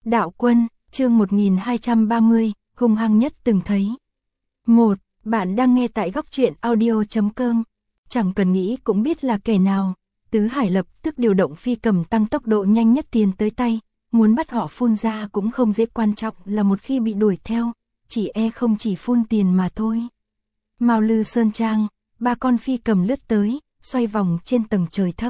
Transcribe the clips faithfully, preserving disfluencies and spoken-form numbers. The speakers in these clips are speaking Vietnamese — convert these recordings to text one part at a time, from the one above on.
Đạo Quân, chương một nghìn hai trăm ba mươi, hung hăng nhất từng thấy. một. Bạn đang nghe tại góc truyện audio chấm com. Chẳng cần nghĩ cũng biết là kẻ nào. Tứ Hải lập tức điều động phi cầm tăng tốc độ nhanh nhất tiến tới tay. Muốn bắt họ phun ra cũng không dễ, quan trọng là một khi bị đuổi theo, chỉ e không chỉ phun tiền mà thôi. Mao Lư Sơn Trang, ba con phi cầm lướt tới, xoay vòng trên tầng trời thấp.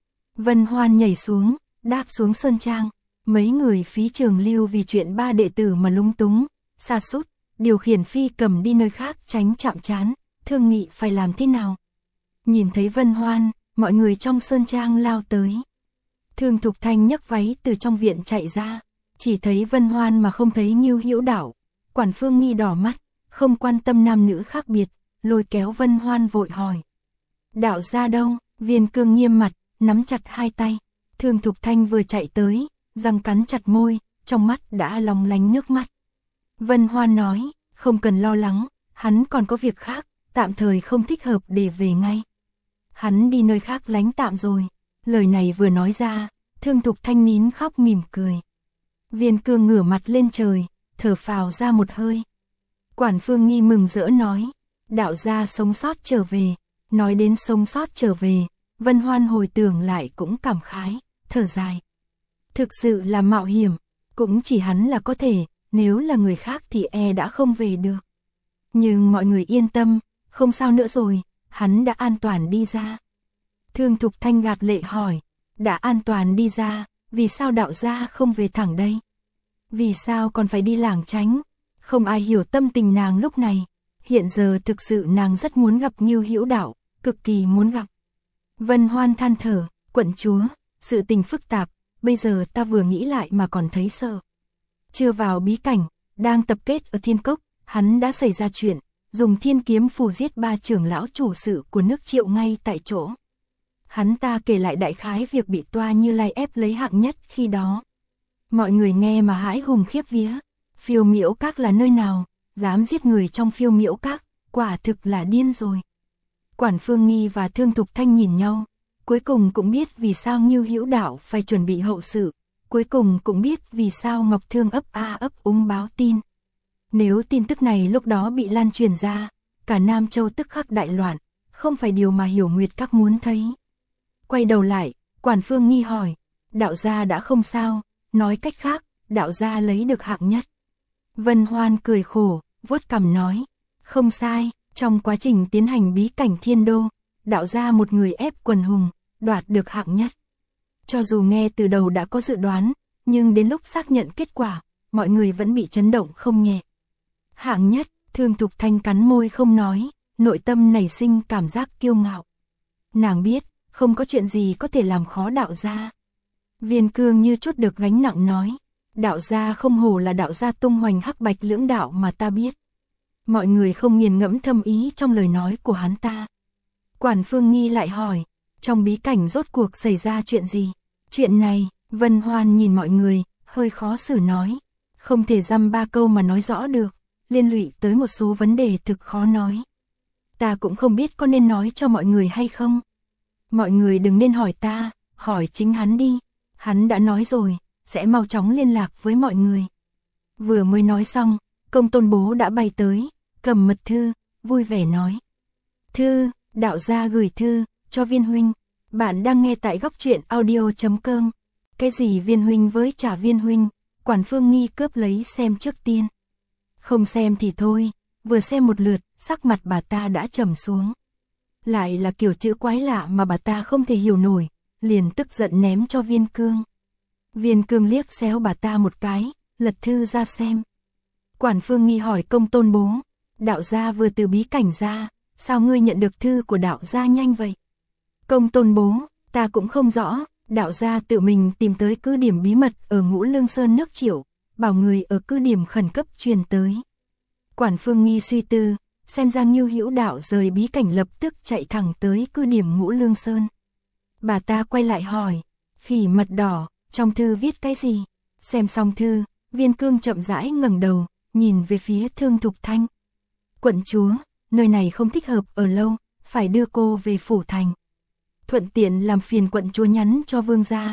Vân Hoan nhảy xuống, đáp xuống Sơn Trang. Mấy người phí trường lưu vì chuyện ba đệ tử mà lúng túng, sa sút, điều khiển phi cầm đi nơi khác tránh chạm trán, thương nghị phải làm thế nào. Nhìn thấy Vân Hoan, mọi người trong Sơn Trang lao tới. Thương Thục Thanh nhấc váy từ trong viện chạy ra, chỉ thấy Vân Hoan mà không thấy Ngưu Hữu Đạo. Quản Phương Nghi đỏ mắt, không quan tâm nam nữ khác biệt, lôi kéo Vân Hoan vội hỏi. Đạo gia đâu? Viên Cương nghiêm mặt, nắm chặt hai tay. Thương Thục Thanh vừa chạy tới, răng cắn chặt môi, trong mắt đã long lánh nước mắt. Vân Hoan nói, không cần lo lắng, hắn còn có việc khác, tạm thời không thích hợp để về ngay. Hắn đi nơi khác lánh tạm rồi. Lời này vừa nói ra, Thương Thục Thanh nín khóc mỉm cười. Viên Cương ngửa mặt lên trời, thở phào ra một hơi. Quản Phương Nghi mừng rỡ nói, đạo gia sống sót trở về. Nói đến sống sót trở về, Vân Hoan hồi tưởng lại cũng cảm khái, thở dài. Thực sự là mạo hiểm, cũng chỉ hắn là có thể, nếu là người khác thì e đã không về được. Nhưng mọi người yên tâm, không sao nữa rồi, hắn đã an toàn đi ra. Thương Thục Thanh gạt lệ hỏi, đã an toàn đi ra, vì sao đạo gia không về thẳng đây? Vì sao còn phải đi lảng tránh? Không ai hiểu tâm tình nàng lúc này. Hiện giờ thực sự nàng rất muốn gặp Ngưu Hữu Đạo, cực kỳ muốn gặp. Vân Hoan than thở, quận chúa, sự tình phức tạp, bây giờ ta vừa nghĩ lại mà còn thấy sợ. Chưa vào bí cảnh, đang tập kết ở Thiên Cốc, hắn đã xảy ra chuyện, dùng thiên kiếm phù giết ba trưởng lão chủ sự của nước Triệu ngay tại chỗ. Hắn ta kể lại đại khái việc bị Toa Như Lai ép lấy hạng nhất khi đó. Mọi người nghe mà hãi hùng khiếp vía. Phiêu Miễu Các là nơi nào? Dám giết người trong Phiêu Miễu Các, quả thực là điên rồi. Quản Phương Nghi và Thương Thục Thanh nhìn nhau, cuối cùng cũng biết vì sao Ngưu Hữu Đạo phải chuẩn bị hậu sự, cuối cùng cũng biết vì sao Ngọc Thương ấp a ấp úng báo tin. Nếu tin tức này lúc đó bị lan truyền ra, cả Nam Châu tức khắc đại loạn, không phải điều mà Hiểu Nguyệt Các muốn thấy. Quay đầu lại, Quản Phương Nghi hỏi, đạo gia đã không sao, nói cách khác, đạo gia lấy được hạng nhất. Vân Hoan cười khổ, vuốt cằm nói, không sai, trong quá trình tiến hành bí cảnh Thiên Đô, đạo gia một người ép quần hùng, đoạt được hạng nhất. Cho dù nghe từ đầu đã có dự đoán, nhưng đến lúc xác nhận kết quả, mọi người vẫn bị chấn động không nhẹ. Hạng nhất, Thương Thục Thanh cắn môi không nói, nội tâm nảy sinh cảm giác kiêu ngạo. Nàng biết, không có chuyện gì có thể làm khó đạo gia. Viên Cương như chút được gánh nặng nói, đạo gia không hổ là đạo gia tung hoành hắc bạch lưỡng đạo mà ta biết. Mọi người không nghiền ngẫm thâm ý trong lời nói của hắn ta. Quản Phương Nghi lại hỏi, trong bí cảnh rốt cuộc xảy ra chuyện gì? Chuyện này, Vân Hoan nhìn mọi người, hơi khó xử nói, không thể dăm ba câu mà nói rõ được, liên lụy tới một số vấn đề thực khó nói. Ta cũng không biết có nên nói cho mọi người hay không. Mọi người đừng nên hỏi ta, hỏi chính hắn đi. Hắn đã nói rồi, sẽ mau chóng liên lạc với mọi người. Vừa mới nói xong, Công Tôn Bố đã bay tới, cầm mật thư, vui vẻ nói. Thư, đạo gia gửi thư, cho Viên huynh. Bạn đang nghe tại góc truyện audio chấm com. Cái gì Viên huynh với trả Viên huynh? Quản Phương Nghi cướp lấy xem trước tiên. Không xem thì thôi, vừa xem một lượt, sắc mặt bà ta đã trầm xuống. Lại là kiểu chữ quái lạ mà bà ta không thể hiểu nổi, liền tức giận ném cho Viên Cương. Viên Cương liếc xéo bà ta một cái, lật thư ra xem. Quản Phương Nghi hỏi Công Tôn Bố, đạo gia vừa từ bí cảnh ra, sao ngươi nhận được thư của đạo gia nhanh vậy? Công Tôn Bố, ta cũng không rõ, đạo gia tự mình tìm tới cứ điểm bí mật ở Ngũ Lương Sơn nước Triệu, bảo người ở cứ điểm khẩn cấp truyền tới. Quản Phương Nghi suy tư, xem ra Ngưu Hữu Đạo rời bí cảnh lập tức chạy thẳng tới cứ điểm Ngũ Lương Sơn. Bà ta quay lại hỏi, khỉ mật đỏ, trong thư viết cái gì? Xem xong thư, Viên Cương chậm rãi ngẩng đầu, nhìn về phía Thương Thục Thanh. Quận chúa, nơi này không thích hợp ở lâu, phải đưa cô về phủ thành. Thuận tiện làm phiền quận chúa nhắn cho vương gia,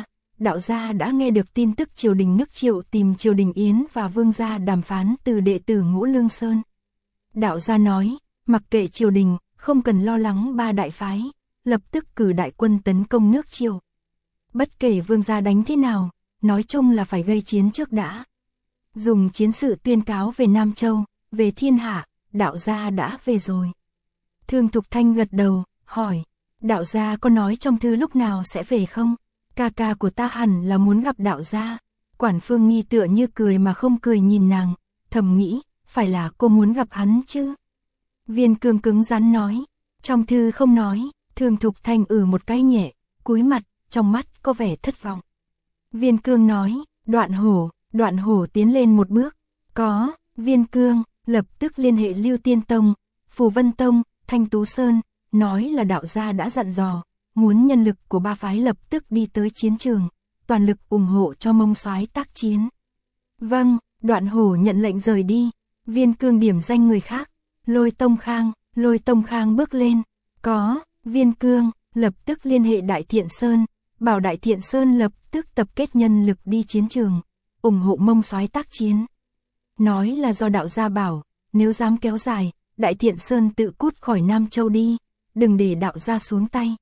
đạo gia đã nghe được tin tức triều đình nước Triệu tìm triều đình Yến và Vương gia đàm phán từ đệ tử Ngũ Lương Sơn. Đạo gia nói, mặc kệ triều đình, không cần lo lắng ba đại phái, lập tức cử đại quân tấn công nước Triệu. Bất kể Vương gia đánh thế nào, nói chung là phải gây chiến trước đã. Dùng chiến sự tuyên cáo về Nam Châu, về thiên hạ, đạo gia đã về rồi. Thương Thục Thanh gật đầu, hỏi, đạo gia có nói trong thư lúc nào sẽ về không? Ca ca của ta hẳn là muốn gặp đạo gia. Quản Phương Nghi tựa như cười mà không cười nhìn nàng, thầm nghĩ, phải là cô muốn gặp hắn chứ? Viên Cương cứng rắn nói, trong thư không nói. Thương Thục Thanh ừ một cái nhẹ, cúi mặt, trong mắt có vẻ thất vọng. Viên Cương nói, Đoạn Hổ. Đoạn Hổ tiến lên một bước, có. Viên Cương lập tức liên hệ Lưu Tiên Tông, Phù Vân Tông, Thanh Tú Sơn, nói là đạo gia đã dặn dò, muốn nhân lực của ba phái lập tức đi tới chiến trường, toàn lực ủng hộ cho Mông Soái tác chiến. Vâng. Đoạn Hổ nhận lệnh rời đi. Viên Cương điểm danh người khác, Lôi Tông Khang. Lôi Tông Khang bước lên, có. Viên Cương lập tức liên hệ Đại Thiện Sơn, bảo Đại Thiện Sơn lập tức tập kết nhân lực đi chiến trường, ủng hộ Mông Soái tác chiến. Nói là do đạo gia bảo, nếu dám kéo dài, Đại Thiện Sơn tự cút khỏi Nam Châu đi, đừng để đạo gia xuống tay.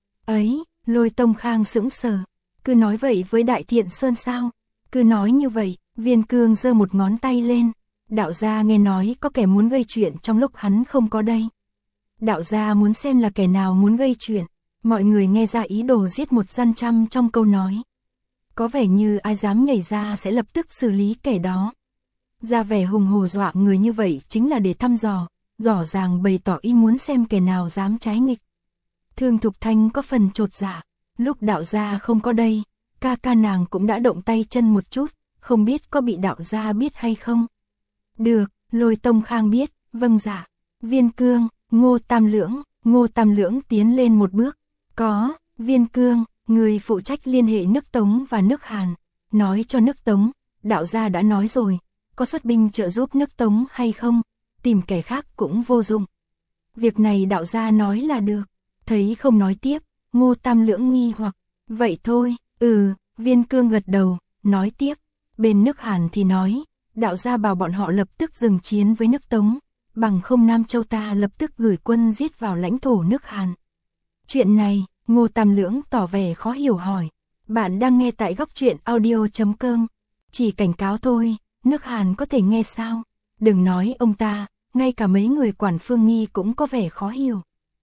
Ấy, Lôi Tông Khang sững sờ, cứ nói vậy với Đại Thiện Sơn sao? Cứ nói như vậy. Viên Cương giơ một ngón tay lên, đạo gia nghe nói có kẻ muốn gây chuyện trong lúc hắn không có đây. Đạo gia muốn xem là kẻ nào muốn gây chuyện. Mọi người nghe ra ý đồ giết một dân trăm trong câu nói. Có vẻ như ai dám nhảy ra sẽ lập tức xử lý kẻ đó. Ra vẻ hùng hổ dọa người như vậy chính là để thăm dò, rõ ràng bày tỏ ý muốn xem kẻ nào dám trái nghịch. Thương Thục Thanh có phần chột dạ, lúc đạo gia không có đây, ca ca nàng cũng đã động tay chân một chút, không biết có bị đạo gia biết hay không. Được, Lôi Tông Khang biết, vâng dạ. Viên Cương, Ngô Tam Lưỡng. Ngô Tam Lưỡng tiến lên một bước, có. Viên Cương, người phụ trách liên hệ nước Tống và nước Hàn, nói cho nước Tống, đạo gia đã nói rồi, có xuất binh trợ giúp nước Tống hay không, tìm kẻ khác cũng vô dụng. Việc này đạo gia nói là được. Thấy không nói tiếp, Ngô Tam Lưỡng nghi hoặc, vậy thôi. Ừ. Viên Cương gật đầu, nói tiếp, bên nước Hàn thì nói, đạo gia bảo bọn họ lập tức dừng chiến với nước Tống, bằng không Nam Châu ta lập tức gửi quân giết vào lãnh thổ nước Hàn. Chuyện này, Ngô Tam Lưỡng tỏ vẻ khó hiểu hỏi, bạn đang nghe tại góc truyện audio chấm com, chỉ cảnh cáo thôi, nước Hàn có thể nghe sao? Đừng nói ông ta, ngay cả mấy người Quản Phương Nghi cũng có vẻ khó hiểu.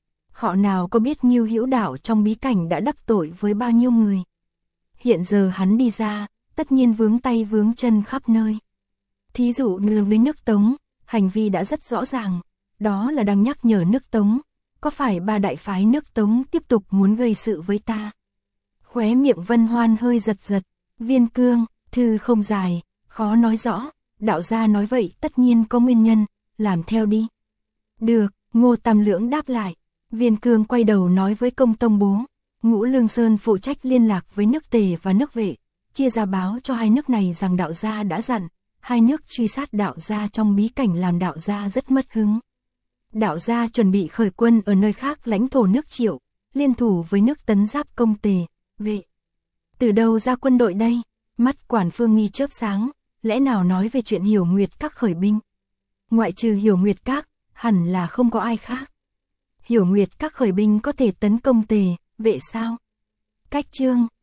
Họ nào có biết Ngưu Hữu Đạo trong bí cảnh đã đắc tội với bao nhiêu người. Hiện giờ hắn đi ra, tất nhiên vướng tay vướng chân khắp nơi. Thí dụ như với nước Tống, hành vi đã rất rõ ràng, đó là đang nhắc nhở nước Tống, có phải ba đại phái nước Tống tiếp tục muốn gây sự với ta? Khóe miệng Vân Hoan hơi giật giật, Viên Cương, thư không dài, khó nói rõ, đạo gia nói vậy tất nhiên có nguyên nhân, làm theo đi. Được, Ngô Tam Lưỡng đáp lại. Viên Cương quay đầu nói với Công Tông bố, Ngũ Lương Sơn phụ trách liên lạc với nước Tề và nước Vệ, chia ra báo cho hai nước này rằng đạo gia đã dặn, hai nước truy sát đạo gia trong bí cảnh làm đạo gia rất mất hứng. Đạo gia chuẩn bị khởi quân ở nơi khác lãnh thổ nước Triệu, liên thủ với nước Tấn giáp Công Tề, Vệ. Từ đâu ra quân đội đây? Mắt Quản Phương Nghi chớp sáng, lẽ nào nói về chuyện Hiểu Nguyệt Các khởi binh? Ngoại trừ Hiểu Nguyệt Các, hẳn là không có ai khác. Hiểu Nguyệt Các khởi binh có thể tấn công Tề, Vệ sao? Cách chương